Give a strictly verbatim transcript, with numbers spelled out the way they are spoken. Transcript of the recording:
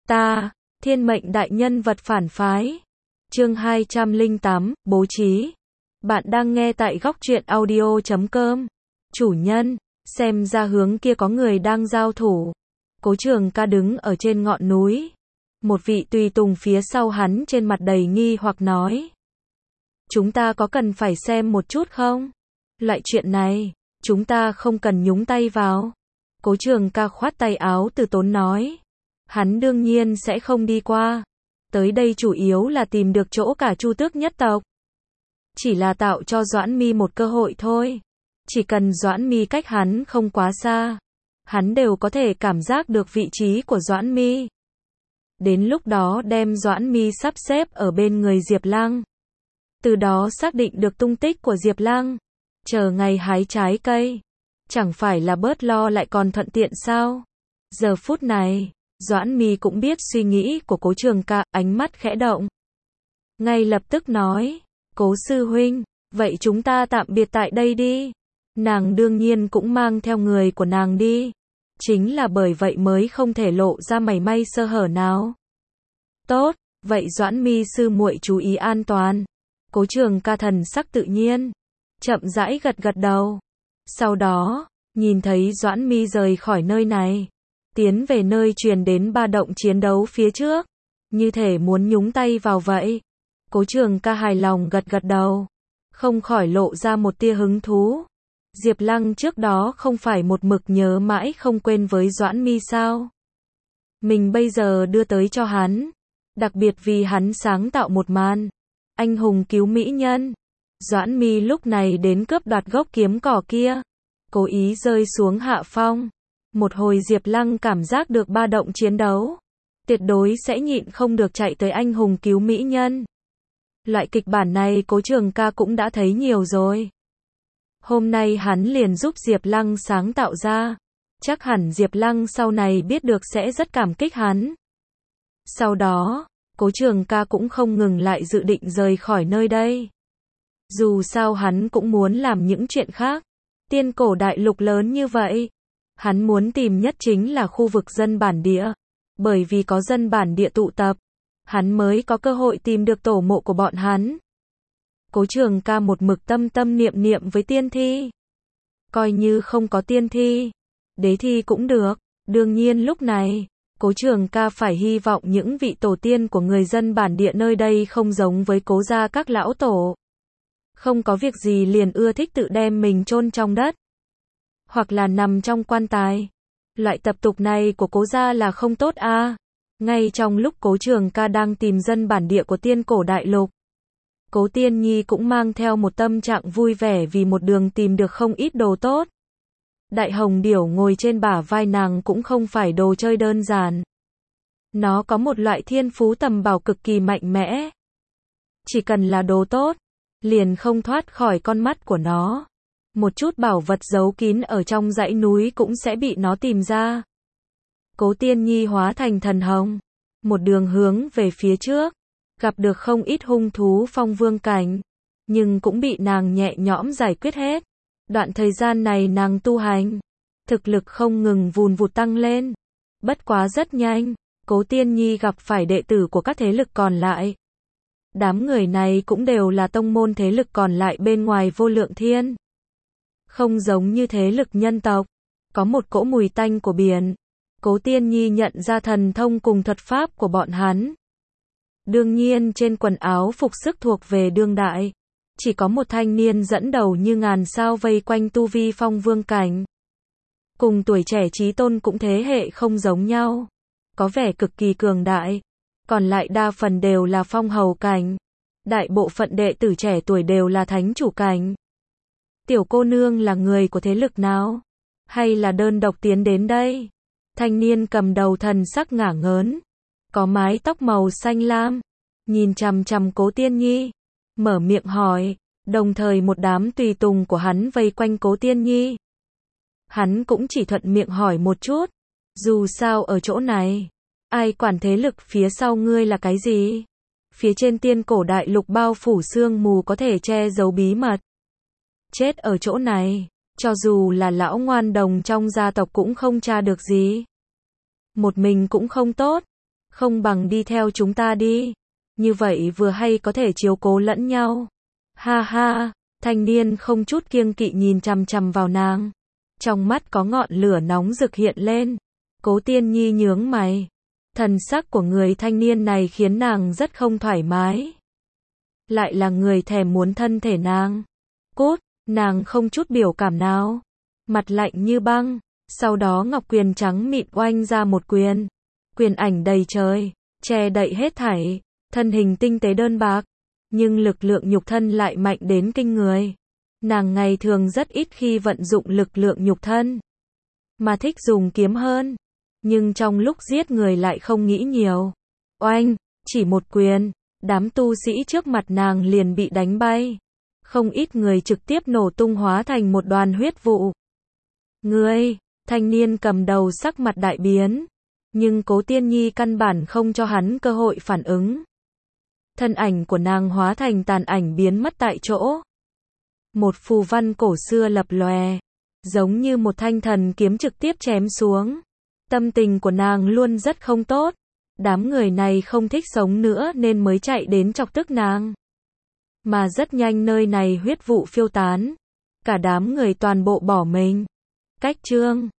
Ta, thiên mệnh đại nhân vật phản phái. Chương hai trăm lẻ tám, bố trí. Bạn đang nghe tại góc truyện audio chấm com. Chủ nhân, xem ra hướng kia có người đang giao thủ. Cố Trường Ca đứng ở trên ngọn núi. Một vị tùy tùng phía sau hắn trên mặt đầy nghi hoặc nói. Chúng ta có cần phải xem một chút không? Loại chuyện này, chúng ta không cần nhúng tay vào. Cố Trường Ca khoát tay áo từ tốn nói. Hắn đương nhiên sẽ không đi qua. Tới đây chủ yếu là tìm được chỗ cả Chu Tước nhất tộc. Chỉ là tạo cho Doãn Mi một cơ hội thôi. Chỉ cần Doãn Mi cách hắn không quá xa, hắn đều có thể cảm giác được vị trí của Doãn Mi. Đến lúc đó đem Doãn Mi sắp xếp ở bên người Diệp Lăng. Từ đó xác định được tung tích của Diệp Lăng. Chờ ngày hái trái cây. Chẳng phải là bớt lo lại còn thuận tiện sao? Giờ phút này, Doãn Mi cũng biết suy nghĩ của Cố Trường Ca, ánh mắt khẽ động. Ngay lập tức nói, Cố sư huynh, vậy chúng ta tạm biệt tại đây đi. Nàng đương nhiên cũng mang theo người của nàng đi. Chính là bởi vậy mới không thể lộ ra mảy may sơ hở nào. Tốt, vậy Doãn Mi sư muội chú ý an toàn. Cố Trường Ca thần sắc tự nhiên, chậm rãi gật gật đầu. Sau đó, nhìn thấy Doãn Mi rời khỏi nơi này, tiến về nơi truyền đến ba động chiến đấu phía trước, như thể muốn nhúng tay vào vậy. Cố Trường Ca hài lòng gật gật đầu, không khỏi lộ ra một tia hứng thú. Diệp Lăng trước đó không phải một mực nhớ mãi không quên với Doãn Mi sao? Mình bây giờ đưa tới cho hắn, đặc biệt vì hắn sáng tạo một màn anh hùng cứu mỹ nhân. Doãn Mi lúc này đến cướp đoạt gốc kiếm cỏ kia, cố ý rơi xuống hạ phong. Một hồi Diệp Lăng cảm giác được ba động chiến đấu, tuyệt đối sẽ nhịn không được chạy tới anh hùng cứu mỹ nhân. Loại kịch bản này Cố Trường Ca cũng đã thấy nhiều rồi. Hôm nay hắn liền giúp Diệp Lăng sáng tạo ra. Chắc hẳn Diệp Lăng sau này biết được sẽ rất cảm kích hắn. Sau đó, Cố Trường Ca cũng không ngừng lại dự định rời khỏi nơi đây. Dù sao hắn cũng muốn làm những chuyện khác. Tiên cổ đại lục lớn như vậy, hắn muốn tìm nhất chính là khu vực dân bản địa. Bởi vì có dân bản địa tụ tập, hắn mới có cơ hội tìm được tổ mộ của bọn hắn. Cố Trường Ca một mực tâm tâm niệm niệm với tiên thi. Coi như không có tiên thi, đế thi cũng được. Đương nhiên lúc này, Cố Trường Ca phải hy vọng những vị tổ tiên của người dân bản địa nơi đây không giống với Cố gia các lão tổ. Không có việc gì liền ưa thích tự đem mình chôn trong đất, hoặc là nằm trong quan tài. Loại tập tục này của Cố gia là không tốt a. À. Ngay trong lúc Cố Trường Ca đang tìm dân bản địa của tiên cổ đại lục, Cố Tiên Nhi cũng mang theo một tâm trạng vui vẻ vì một đường tìm được không ít đồ tốt. Đại hồng điểu ngồi trên bả vai nàng cũng không phải đồ chơi đơn giản. Nó có một loại thiên phú tầm bảo cực kỳ mạnh mẽ. Chỉ cần là đồ tốt, liền không thoát khỏi con mắt của nó. Một chút bảo vật giấu kín ở trong dãy núi cũng sẽ bị nó tìm ra. Cố Tiên Nhi hóa thành thần hồng, một đường hướng về phía trước, gặp được không ít hung thú phong vương cảnh, nhưng cũng bị nàng nhẹ nhõm giải quyết hết. Đoạn thời gian này nàng tu hành, thực lực không ngừng vùn vụt tăng lên. Bất quá rất nhanh, Cố Tiên Nhi gặp phải đệ tử của các thế lực còn lại. Đám người này cũng đều là tông môn thế lực còn lại bên ngoài Vô Lượng Thiên. Không giống như thế lực nhân tộc, có một cỗ mùi tanh của biển. Cố Tiên Nhi nhận ra thần thông cùng thuật pháp của bọn hắn. Đương nhiên trên quần áo phục sức thuộc về đương đại, chỉ có một thanh niên dẫn đầu như ngàn sao vây quanh tu vi phong vương cảnh. Cùng tuổi trẻ chí tôn cũng thế hệ không giống nhau, có vẻ cực kỳ cường đại, còn lại đa phần đều là phong hầu cảnh. Đại bộ phận đệ tử trẻ tuổi đều là thánh chủ cảnh. Tiểu cô nương là người của thế lực nào? Hay là đơn độc tiến đến đây? Thanh niên cầm đầu thần sắc ngả ngớn, có mái tóc màu xanh lam, nhìn chằm chằm Cố Tiên Nhi, mở miệng hỏi, đồng thời một đám tùy tùng của hắn vây quanh Cố Tiên Nhi. Hắn cũng chỉ thuận miệng hỏi một chút, dù sao ở chỗ này, ai quản thế lực phía sau ngươi là cái gì? Phía trên tiên cổ đại lục bao phủ sương mù có thể che giấu bí mật. Chết ở chỗ này, cho dù là lão ngoan đồng trong gia tộc cũng không tra được gì. Một mình cũng không tốt, Không bằng đi theo chúng ta đi. Như vậy vừa hay có thể chiếu cố lẫn nhau. Ha ha, thanh niên không chút kiêng kỵ nhìn chằm chằm vào nàng. Trong mắt có ngọn lửa nóng rực hiện lên. Cố Tiên Nhi nhướng mày. Thần sắc của người thanh niên này khiến nàng rất không thoải mái. Lại là người thèm muốn thân thể nàng. Cút, nàng không chút biểu cảm nào. Mặt lạnh như băng. Sau đó ngọc quyền trắng mịn oanh ra một quyền. Quyền ảnh đầy trời, che đậy hết thảy. Thân hình tinh tế đơn bạc. Nhưng lực lượng nhục thân lại mạnh đến kinh người. Nàng ngày thường rất ít khi vận dụng lực lượng nhục thân. Mà thích dùng kiếm hơn. Nhưng trong lúc giết người lại không nghĩ nhiều. Oanh, chỉ một quyền. Đám tu sĩ trước mặt nàng liền bị đánh bay. Không ít người trực tiếp nổ tung hóa thành một đoàn huyết vụ. Ngươi, thanh niên cầm đầu sắc mặt đại biến. Nhưng Cố Tiên Nhi căn bản không cho hắn cơ hội phản ứng. Thân ảnh của nàng hóa thành tàn ảnh biến mất tại chỗ. Một phù văn cổ xưa lập lòe. Giống như một thanh thần kiếm trực tiếp chém xuống. Tâm tình của nàng luôn rất không tốt. Đám người này không thích sống nữa nên mới chạy đến chọc tức nàng. Mà rất nhanh nơi này huyết vụ phiêu tán. Cả đám người toàn bộ bỏ mình. Cách chương